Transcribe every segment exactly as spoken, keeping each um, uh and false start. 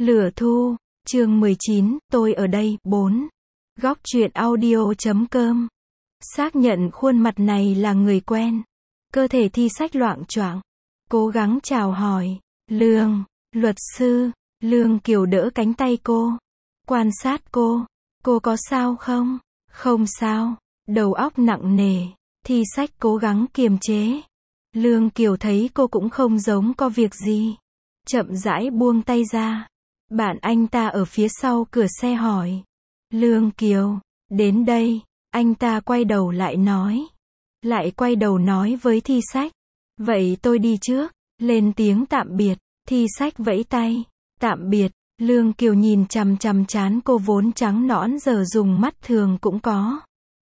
Lửa thu, chương mười chín, tôi ở đây, bốn. Góc truyện audio.com. Xác nhận khuôn mặt này là người quen. Cơ thể Thi Sách loạng choạng. Cố gắng chào hỏi. Lương, luật sư. Lương Kiều đỡ cánh tay cô. Quan sát cô. Cô có sao không? Không sao. Đầu óc nặng nề. Thi Sách cố gắng kiềm chế. Lương Kiều thấy cô cũng không giống có việc gì. Chậm rãi buông tay ra. Bạn anh ta ở phía sau cửa xe hỏi. Lương Kiều, đến đây. Anh ta quay đầu lại nói. Lại quay đầu nói với Thi Sách. Vậy tôi đi trước. Lên tiếng tạm biệt. Thi Sách vẫy tay. Tạm biệt. Lương Kiều nhìn chằm chằm trán cô vốn trắng nõn giờ dùng mắt thường cũng có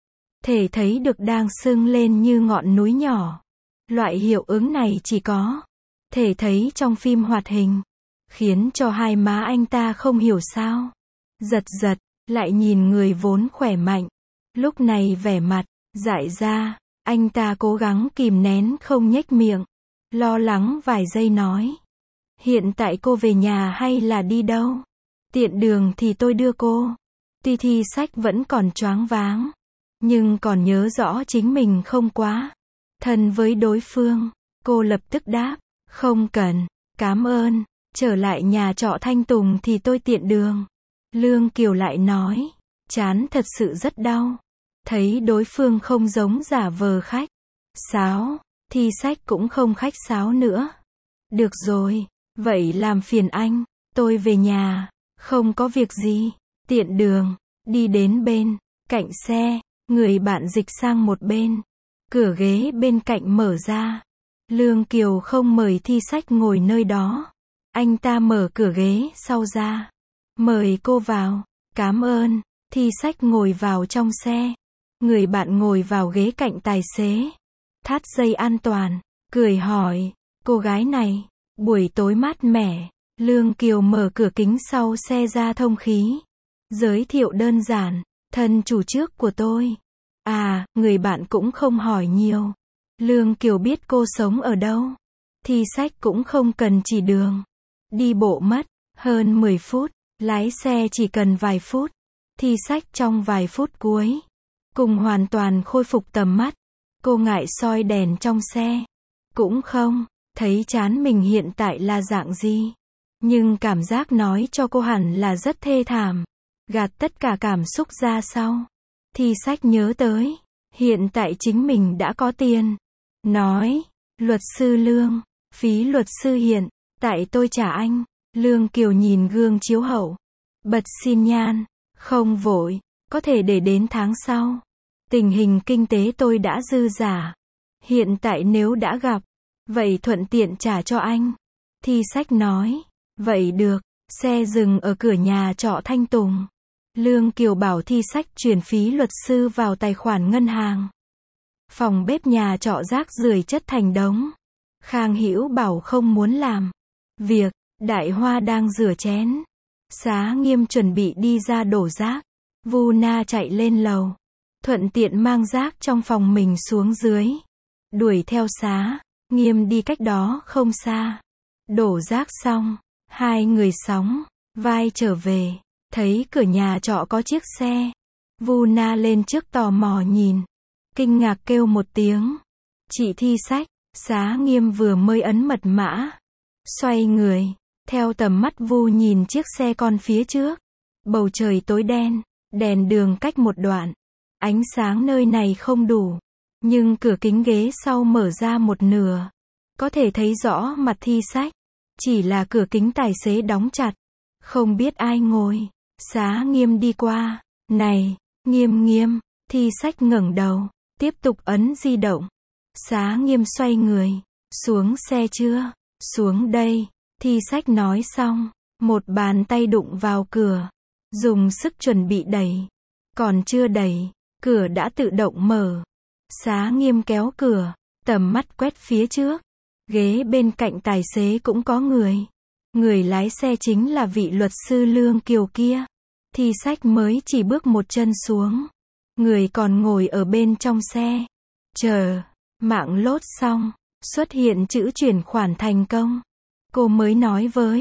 thể thấy được đang sưng lên như ngọn núi nhỏ. Loại hiệu ứng này chỉ có thể thấy trong phim hoạt hình. Khiến cho hai má anh ta không hiểu sao. Giật giật, lại nhìn người vốn khỏe mạnh. Lúc này vẻ mặt, dại ra, anh ta cố gắng kìm nén không nhếch miệng. Lo lắng vài giây nói. Hiện tại cô về nhà hay là đi đâu? Tiện đường thì tôi đưa cô. Tuy Thi Sách vẫn còn choáng váng. Nhưng còn nhớ rõ chính mình không quá thân với đối phương. Cô lập tức đáp. Không cần, cảm ơn. Trở lại nhà trọ Thanh Tùng thì tôi tiện đường. Lương Kiều lại nói. Chán thật sự rất đau. Thấy đối phương không giống giả vờ khách sáo. Thi Sách cũng không khách sáo nữa. Được rồi, vậy làm phiền anh. Tôi về nhà. Không có việc gì. Tiện đường. Đi đến bên cạnh xe. Người bạn dịch sang một bên. Cửa ghế bên cạnh mở ra. Lương Kiều không mời Thi Sách ngồi nơi đó. Anh ta mở cửa ghế sau ra. Mời cô vào. Cảm ơn. Thi Sách ngồi vào trong xe. Người bạn ngồi vào ghế cạnh tài xế. Thắt dây an toàn. Cười hỏi. Cô gái này. Buổi tối mát mẻ. Lương Kiều mở cửa kính sau xe ra thông khí. Giới thiệu đơn giản. Thân chủ trước của tôi. À, người bạn cũng không hỏi nhiều. Lương Kiều biết cô sống ở đâu. Thi Sách cũng không cần chỉ đường. Đi bộ mất hơn mười phút. Lái xe chỉ cần vài phút. Thi Sách trong vài phút cuối cùng hoàn toàn khôi phục tầm mắt. Cô ngại soi đèn trong xe. Cũng không thấy chán mình hiện tại là dạng gì. Nhưng cảm giác nói cho cô hẳn là rất thê thảm. Gạt tất cả cảm xúc ra sau. Thi Sách nhớ tới. Hiện tại chính mình đã có tiền. Nói. Luật sư Lương. Phí luật sư hiện tại tôi trả anh. Lương Kiều nhìn gương chiếu hậu. Bật xin nhan. Không vội. Có thể để đến tháng sau. Tình hình kinh tế tôi đã dư giả. Hiện tại nếu đã gặp. Vậy thuận tiện trả cho anh. Thi Sách nói. Vậy được. Xe dừng ở cửa nhà trọ Thanh Tùng. Lương Kiều bảo Thi Sách chuyển phí luật sư vào tài khoản ngân hàng. Phòng bếp nhà trọ rác rưởi chất thành đống. Khang Hữu bảo không muốn làm việc. Đại Hoa đang rửa chén. Xá Nghiêm chuẩn bị đi ra đổ rác. Vu Na chạy lên lầu. Thuận tiện mang rác trong phòng mình xuống dưới. Đuổi theo Xá Nghiêm đi cách đó không xa. Đổ rác xong. Hai người sóng vai trở về. Thấy cửa nhà trọ có chiếc xe. Vu Na lên trước tò mò nhìn. Kinh ngạc kêu một tiếng. Chị Thi Sách. Xá Nghiêm vừa mới ấn mật mã. Xoay người. Theo tầm mắt Vu nhìn chiếc xe con phía trước. Bầu trời tối đen. Đèn đường cách một đoạn. Ánh sáng nơi này không đủ. Nhưng cửa kính ghế sau mở ra một nửa. Có thể thấy rõ mặt Thi Sách. Chỉ là cửa kính tài xế đóng chặt. Không biết ai ngồi. Xá Nghiêm đi qua. Này, Nghiêm Nghiêm. Thi Sách ngẩng đầu. Tiếp tục ấn di động. Xá Nghiêm xoay người. Xuống xe chưa? Xuống đây. Thi Sách nói xong. Một bàn tay đụng vào cửa. Dùng sức chuẩn bị đẩy. Còn chưa đẩy. Cửa đã tự động mở. Xá Nghiêm kéo cửa. Tầm mắt quét phía trước. Ghế bên cạnh tài xế cũng có người. Người lái xe chính là vị luật sư Lương Kiều kia. Thi Sách mới chỉ bước một chân xuống. Người còn ngồi ở bên trong xe. Chờ. Mạng lốt xong. Xuất hiện chữ chuyển khoản thành công. Cô mới nói với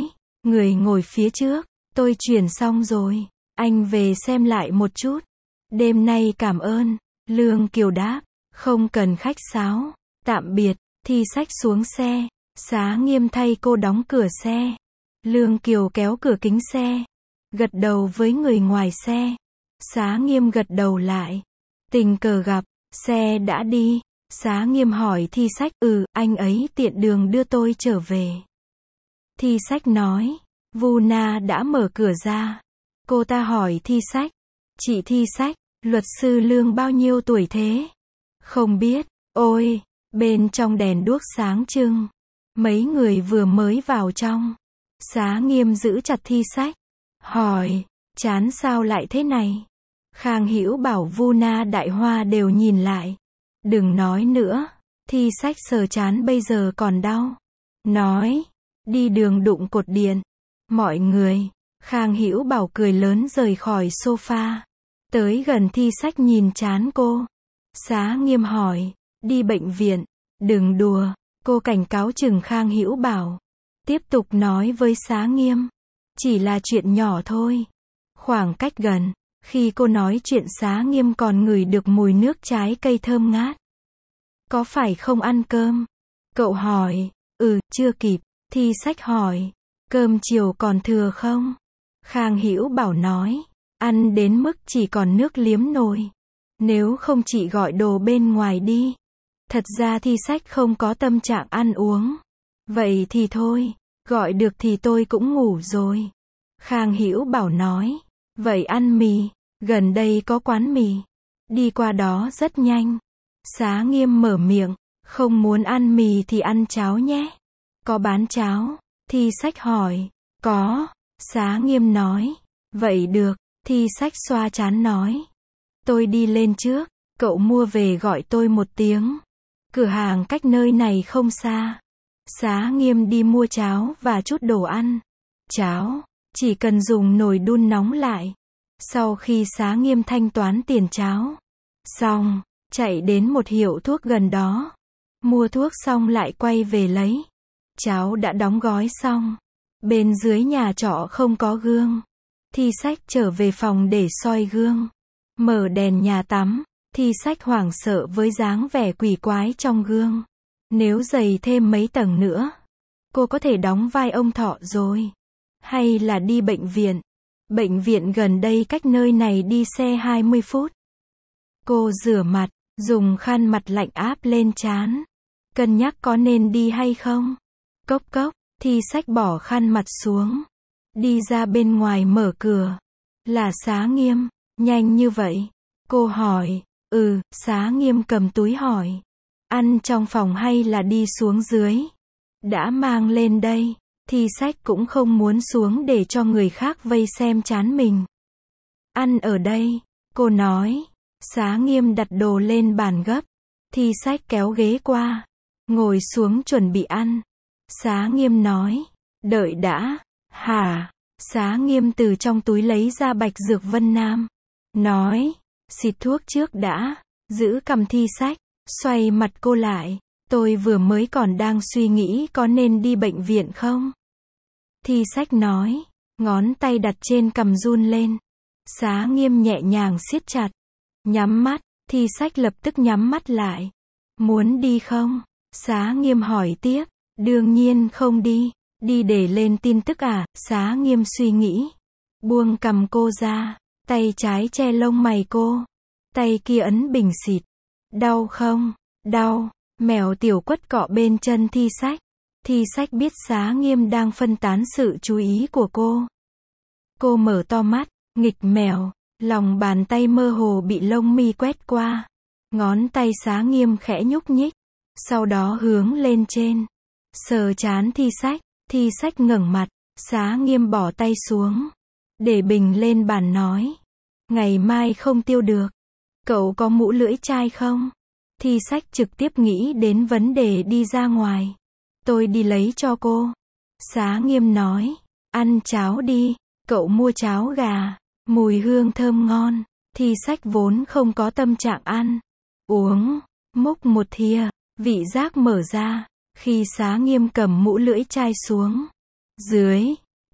Người ngồi phía trước, tôi chuyển xong rồi. Anh về xem lại một chút. Đêm nay cảm ơn. Lương Kiều đáp. Không cần khách sáo. Tạm biệt. Thi Sách xuống xe. Xá Nghiêm thay cô đóng cửa xe. Lương Kiều kéo cửa kính xe. Gật đầu với người ngoài xe. Xá Nghiêm gật đầu lại. Tình cờ gặp. Xe đã đi. Xá Nghiêm hỏi Thi Sách. Ừ, anh ấy tiện đường đưa tôi trở về. Thi Sách nói. Vu Na đã mở cửa ra. Cô ta hỏi Thi Sách. Chị Thi Sách, luật sư Lương bao nhiêu tuổi thế? Không biết. Ôi, bên trong đèn đuốc sáng trưng. Mấy người vừa mới vào trong. Xá Nghiêm giữ chặt Thi Sách. Hỏi, chán sao lại thế này? Khang Hữu bảo Vu Na Đại Hoa đều nhìn lại. Đừng nói nữa. Thi Sách sờ chán bây giờ còn đau. Nói, đi đường đụng cột điện. Mọi người. Khang Hữu bảo cười lớn rời khỏi sofa. Tới gần Thi Sách nhìn chán cô. Xá Nghiêm hỏi, đi bệnh viện. Đừng đùa. Cô cảnh cáo chừng Khang Hữu bảo. Tiếp tục nói với Xá Nghiêm. Chỉ là chuyện nhỏ thôi. Khoảng cách gần. Khi cô nói chuyện Xá Nghiêm còn ngửi được mùi nước trái cây thơm ngát. Có phải không ăn cơm? Cậu hỏi. Ừ, chưa kịp. Thi Sách hỏi. Cơm chiều còn thừa không? Khang Hữu bảo nói. Ăn đến mức chỉ còn nước liếm nồi. Nếu không chị gọi đồ bên ngoài đi. Thật ra Thi Sách không có tâm trạng ăn uống. Vậy thì thôi. Gọi được thì tôi cũng ngủ rồi. Khang Hữu bảo nói. Vậy ăn mì. Gần đây có quán mì. Đi qua đó rất nhanh. Xá Nghiêm mở miệng. Không muốn ăn mì thì ăn cháo nhé. Có bán cháo? Thi Sách hỏi. Có. Xá Nghiêm nói. Vậy được. Thi Sách xoa trán nói. Tôi đi lên trước. Cậu mua về gọi tôi một tiếng. Cửa hàng cách nơi này không xa. Xá Nghiêm đi mua cháo và chút đồ ăn. Cháo. Chỉ cần dùng nồi đun nóng lại. Sau khi Xá Nghiêm thanh toán tiền cháo. Xong. Chạy đến một hiệu thuốc gần đó. Mua thuốc xong lại quay về lấy. Cháo đã đóng gói xong. Bên dưới nhà trọ không có gương. Thi Sách trở về phòng để soi gương. Mở đèn nhà tắm. Thi Sách hoảng sợ với dáng vẻ quỷ quái trong gương. Nếu dày thêm mấy tầng nữa, cô có thể đóng vai ông Thọ rồi. Hay là đi bệnh viện. Bệnh viện gần đây cách nơi này đi xe hai mươi phút. Cô rửa mặt, dùng khăn mặt lạnh áp lên trán. Cân nhắc có nên đi hay không? Cốc cốc. Thi Sách bỏ khăn mặt xuống. Đi ra bên ngoài mở cửa. Là Xá Nghiêm. Nhanh như vậy? Cô hỏi. Ừ, Xá Nghiêm cầm túi hỏi. Ăn trong phòng hay là đi xuống dưới? Đã mang lên đây. Thi Sách cũng không muốn xuống để cho người khác vây xem chán mình. Ăn ở đây. Cô nói. Xá Nghiêm đặt đồ lên bàn gấp. Thi Sách kéo ghế qua. Ngồi xuống chuẩn bị ăn. Xá Nghiêm nói. Đợi đã. Hả? Xá Nghiêm từ trong túi lấy ra bạch dược Vân Nam. Nói. Xịt thuốc trước đã. Giữ cầm Thi Sách. Xoay mặt cô lại. Tôi vừa mới còn đang suy nghĩ có nên đi bệnh viện không? Thi Sách nói. Ngón tay đặt trên cằm run lên. Xá Nghiêm nhẹ nhàng siết chặt. Nhắm mắt. Thi Sách lập tức nhắm mắt lại. Muốn đi không? Xá Nghiêm hỏi tiếp. Đương nhiên không đi. Đi để lên tin tức à? Xá Nghiêm suy nghĩ. Buông cầm cô ra. Tay trái che lông mày cô. Tay kia ấn bình xịt. Đau không? Đau. Mèo tiểu quất cọ bên chân Thi Sách. Thi Sách biết Xá Nghiêm đang phân tán sự chú ý của cô. Cô mở to mắt. Nghịch mèo. Lòng bàn tay mơ hồ bị lông mi quét qua. Ngón tay Xá Nghiêm khẽ nhúc nhích. Sau đó hướng lên trên. Sờ trán Thi Sách. Thi Sách ngẩng mặt. Xá Nghiêm bỏ tay xuống. Để bình lên bàn nói. Ngày mai không tiêu được. Cậu có mũ lưỡi chai không? Thi Sách trực tiếp nghĩ đến vấn đề đi ra ngoài. Tôi đi lấy cho cô. Xá Nghiêm nói. Ăn cháo đi. Cậu mua cháo gà. Mùi hương thơm ngon. Thi Sách vốn không có tâm trạng ăn. Uống. Múc một thìa. Vị giác mở ra. Khi Xá Nghiêm cầm mũ lưỡi chai xuống. Dưới.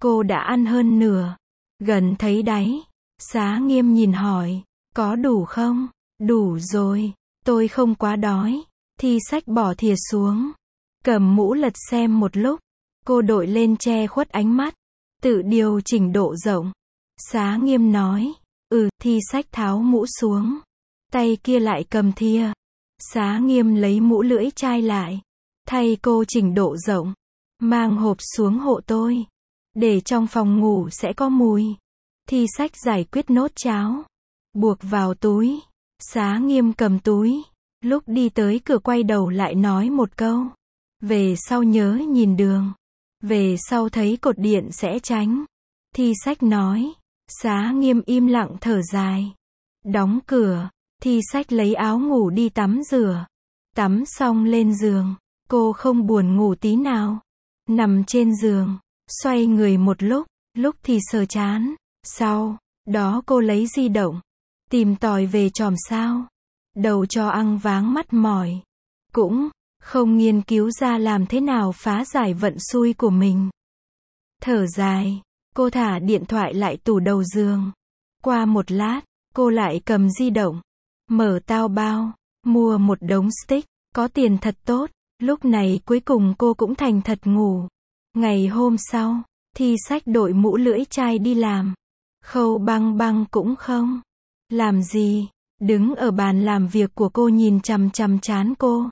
Cô đã ăn hơn nửa. Gần thấy đáy. Xá Nghiêm nhìn hỏi. Có đủ không? Đủ rồi. Tôi không quá đói. Thi Sách bỏ thìa xuống. Cầm mũ lật xem một lúc. Cô đội lên che khuất ánh mắt. Tự điều chỉnh độ rộng. Xá Nghiêm nói. Ừ, Thi Sách tháo mũ xuống. Tay kia lại cầm thìa. Xá Nghiêm lấy mũ lưỡi chai lại. Thay cô chỉnh độ rộng. Mang hộp xuống hộ tôi. Để trong phòng ngủ sẽ có mùi. Thi Sách giải quyết nốt cháo. Buộc vào túi. Xá Nghiêm cầm túi. Lúc đi tới cửa quay đầu lại nói một câu. Về sau nhớ nhìn đường. Về sau thấy cột điện sẽ tránh. Thi Sách nói. Xá Nghiêm im lặng thở dài. Đóng cửa. Thi Sách lấy áo ngủ đi tắm rửa. Tắm xong lên giường. Cô không buồn ngủ tí nào. Nằm trên giường. Xoay người một lúc. Lúc thì sờ chán. Sau đó cô lấy di động. Tìm tòi về chòm sao. Đầu cho ăn váng mắt mỏi. Cũng không nghiên cứu ra làm thế nào phá giải vận xui của mình. Thở dài. Cô thả điện thoại lại tủ đầu giường. Qua một lát. Cô lại cầm di động. Mở tao bao. Mua một đống stick. Có tiền thật tốt. Lúc này cuối cùng cô cũng thành thật ngủ. Ngày hôm sau. Thi Sách đội mũ lưỡi chai đi làm. Khâu Băng Băng cũng không làm gì. Đứng ở bàn làm việc của cô nhìn chằm chằm trán cô.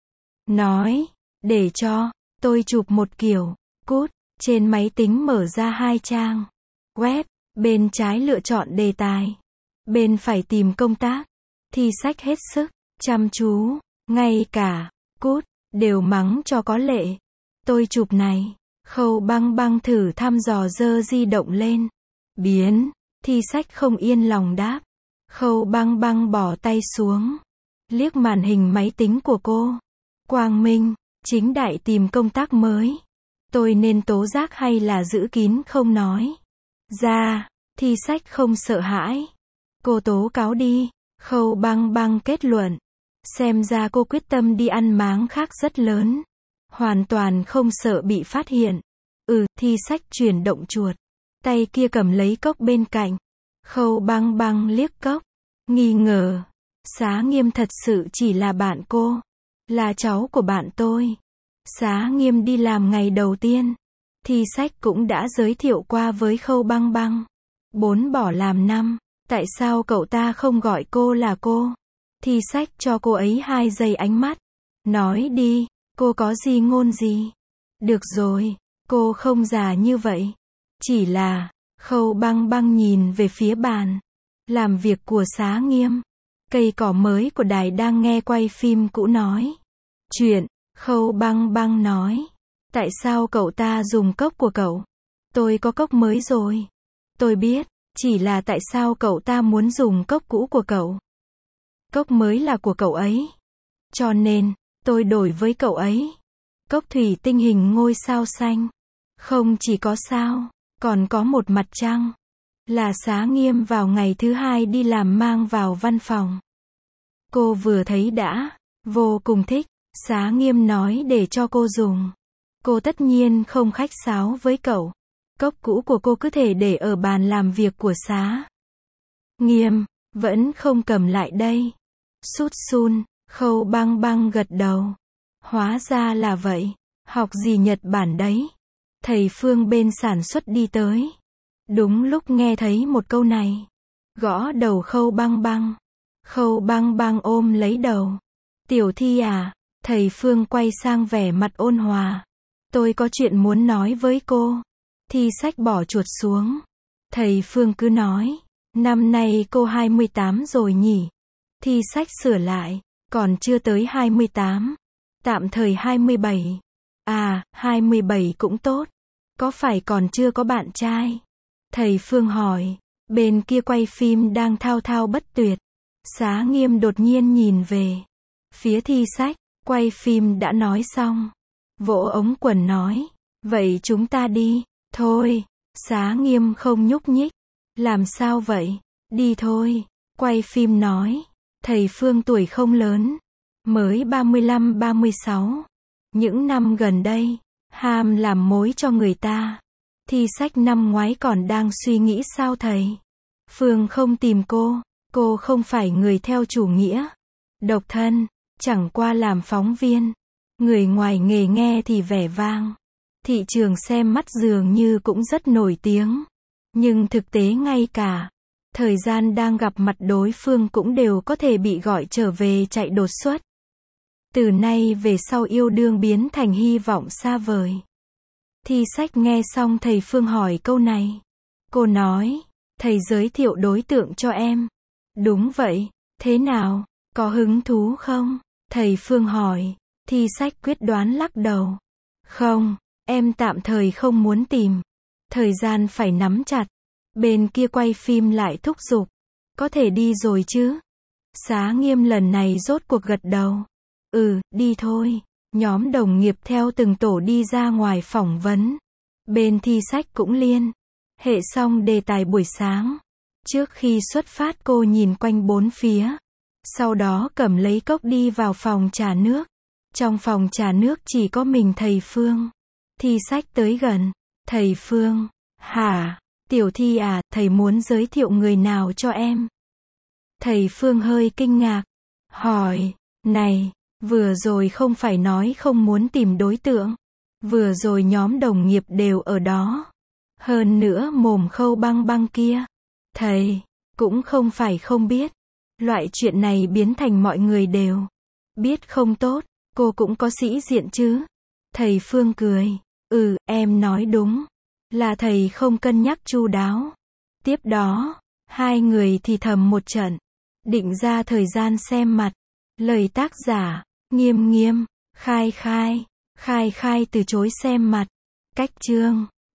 Nói. Để cho tôi chụp một kiểu. Cút. Trên máy tính mở ra hai trang web. Bên trái lựa chọn đề tài. Bên phải tìm công tác. Thi Sách hết sức chăm chú. Ngay cả cút đều mắng cho có lệ. Tôi chụp này. Khâu Băng Băng thử thăm dò giơ di động lên. Biến. Thi Sách không yên lòng đáp. Khâu Băng Băng bỏ tay xuống. Liếc màn hình máy tính của cô. Quang minh, chính đại tìm công tác mới. Tôi nên tố giác hay là giữ kín không nói ra. Thi Sách không sợ hãi. Cô tố cáo đi. Khâu Băng Băng kết luận. Xem ra cô quyết tâm đi ăn máng khác rất lớn. Hoàn toàn không sợ bị phát hiện. Ừ, Thi Sách chuyển động chuột. Tay kia cầm lấy cốc bên cạnh. Khâu Băng Băng liếc cốc. Nghi ngờ. Xá Nghiêm thật sự chỉ là bạn cô. Là cháu của bạn tôi. Xá Nghiêm đi làm ngày đầu tiên. Thi Sách cũng đã giới thiệu qua với Khâu Băng Băng. Bốn bỏ làm năm. Tại sao cậu ta không gọi cô là cô? Thi Sách cho cô ấy hai giây ánh mắt. Nói đi, cô có gì ngôn gì? Được rồi, cô không già như vậy. Chỉ là, Khâu Băng Băng nhìn về phía bàn làm việc của Xá Nghiêm. Cây cỏ mới của đài đang nghe quay phim cũ nói chuyện. Khâu Băng Băng nói. Tại sao cậu ta dùng cốc của cậu? Tôi có cốc mới rồi. Tôi biết, chỉ là tại sao cậu ta muốn dùng cốc cũ của cậu? Cốc mới là của cậu ấy. Cho nên, tôi đổi với cậu ấy. Cốc thủy tinh hình ngôi sao xanh. Không chỉ có sao, còn có một mặt trăng. Là Xá Nghiêm vào ngày thứ hai đi làm mang vào văn phòng. Cô vừa thấy đã vô cùng thích. Xá Nghiêm nói để cho cô dùng. Cô tất nhiên không khách sáo với cậu. Cốc cũ của cô cứ thể để ở bàn làm việc của Xá Nghiêm. Vẫn không cầm lại đây. Sút sun. Khâu Băng Băng gật đầu. Hóa ra là vậy. Học gì Nhật Bản đấy? Thầy Phương bên sản xuất đi tới. Đúng lúc nghe thấy một câu này. Gõ đầu Khâu Băng Băng. Khâu Băng Băng ôm lấy đầu. Tiểu Thi à? Thầy Phương quay sang vẻ mặt ôn hòa. Tôi có chuyện muốn nói với cô. Thi Sách bỏ chuột xuống. Thầy Phương cứ nói. Năm nay cô hai mươi tám rồi nhỉ? Thi Sách sửa lại. Còn chưa tới hai mươi tám. Tạm thời hai mươi bảy. À, hai mươi bảy cũng tốt. Có phải còn chưa có bạn trai? Thầy Phương hỏi. Bên kia quay phim đang thao thao bất tuyệt. Xá Nghiêm đột nhiên nhìn về phía Thi Sách. Quay phim đã nói xong. Vỗ ống quần nói. Vậy chúng ta đi. Thôi. Xá Nghiêm không nhúc nhích. Làm sao vậy? Đi thôi. Quay phim nói. Thầy Phương tuổi không lớn. Mới ba mươi lăm ba mươi sáu. Những năm gần đây, ham làm mối cho người ta. Thi sách năm ngoái còn đang suy nghĩ sao thầy Phương không tìm cô. Cô không phải người theo chủ nghĩa độc thân, chẳng qua làm phóng viên. Người ngoài nghề nghe thì vẻ vang. Thị trường xem mắt dường như cũng rất nổi tiếng. Nhưng thực tế ngay cả thời gian đang gặp mặt đối phương cũng đều có thể bị gọi trở về chạy đột xuất. Từ nay về sau yêu đương biến thành hy vọng xa vời. Thi sách nghe xong thầy Phương hỏi câu này. Cô nói, thầy giới thiệu đối tượng cho em. Đúng vậy, thế nào, có hứng thú không? Thầy Phương hỏi. Thi sách quyết đoán lắc đầu. Không, em tạm thời không muốn tìm. Thời gian phải nắm chặt. Bên kia quay phim lại thúc giục. Có thể đi rồi chứ? Xá Nghiêm lần này rốt cuộc gật đầu. Ừ, đi thôi. Nhóm đồng nghiệp theo từng tổ đi ra ngoài phỏng vấn. Bên thi sách cũng liên hệ xong đề tài buổi sáng. Trước khi xuất phát cô nhìn quanh bốn phía. Sau đó cầm lấy cốc đi vào phòng trà nước. Trong phòng trà nước chỉ có mình thầy Phương. Thi sách tới gần. Thầy Phương, hả? Tiểu Thi à, thầy muốn giới thiệu người nào cho em? Thầy Phương hơi kinh ngạc. Hỏi, này, vừa rồi không phải nói không muốn tìm đối tượng. Vừa rồi nhóm đồng nghiệp đều ở đó. Hơn nữa mồm khâu băng băng kia. Thầy, cũng không phải không biết. Loại chuyện này biến thành mọi người đều biết không tốt. Cô cũng có sĩ diện chứ. Thầy Phương cười. Ừ, em nói đúng. Là thầy không cân nhắc chu đáo. Tiếp đó, hai người thì thầm một trận. Định ra thời gian xem mặt. Lời tác giả, Nghiêm Nghiêm, Khai Khai. Khai Khai từ chối xem mặt. Cách chương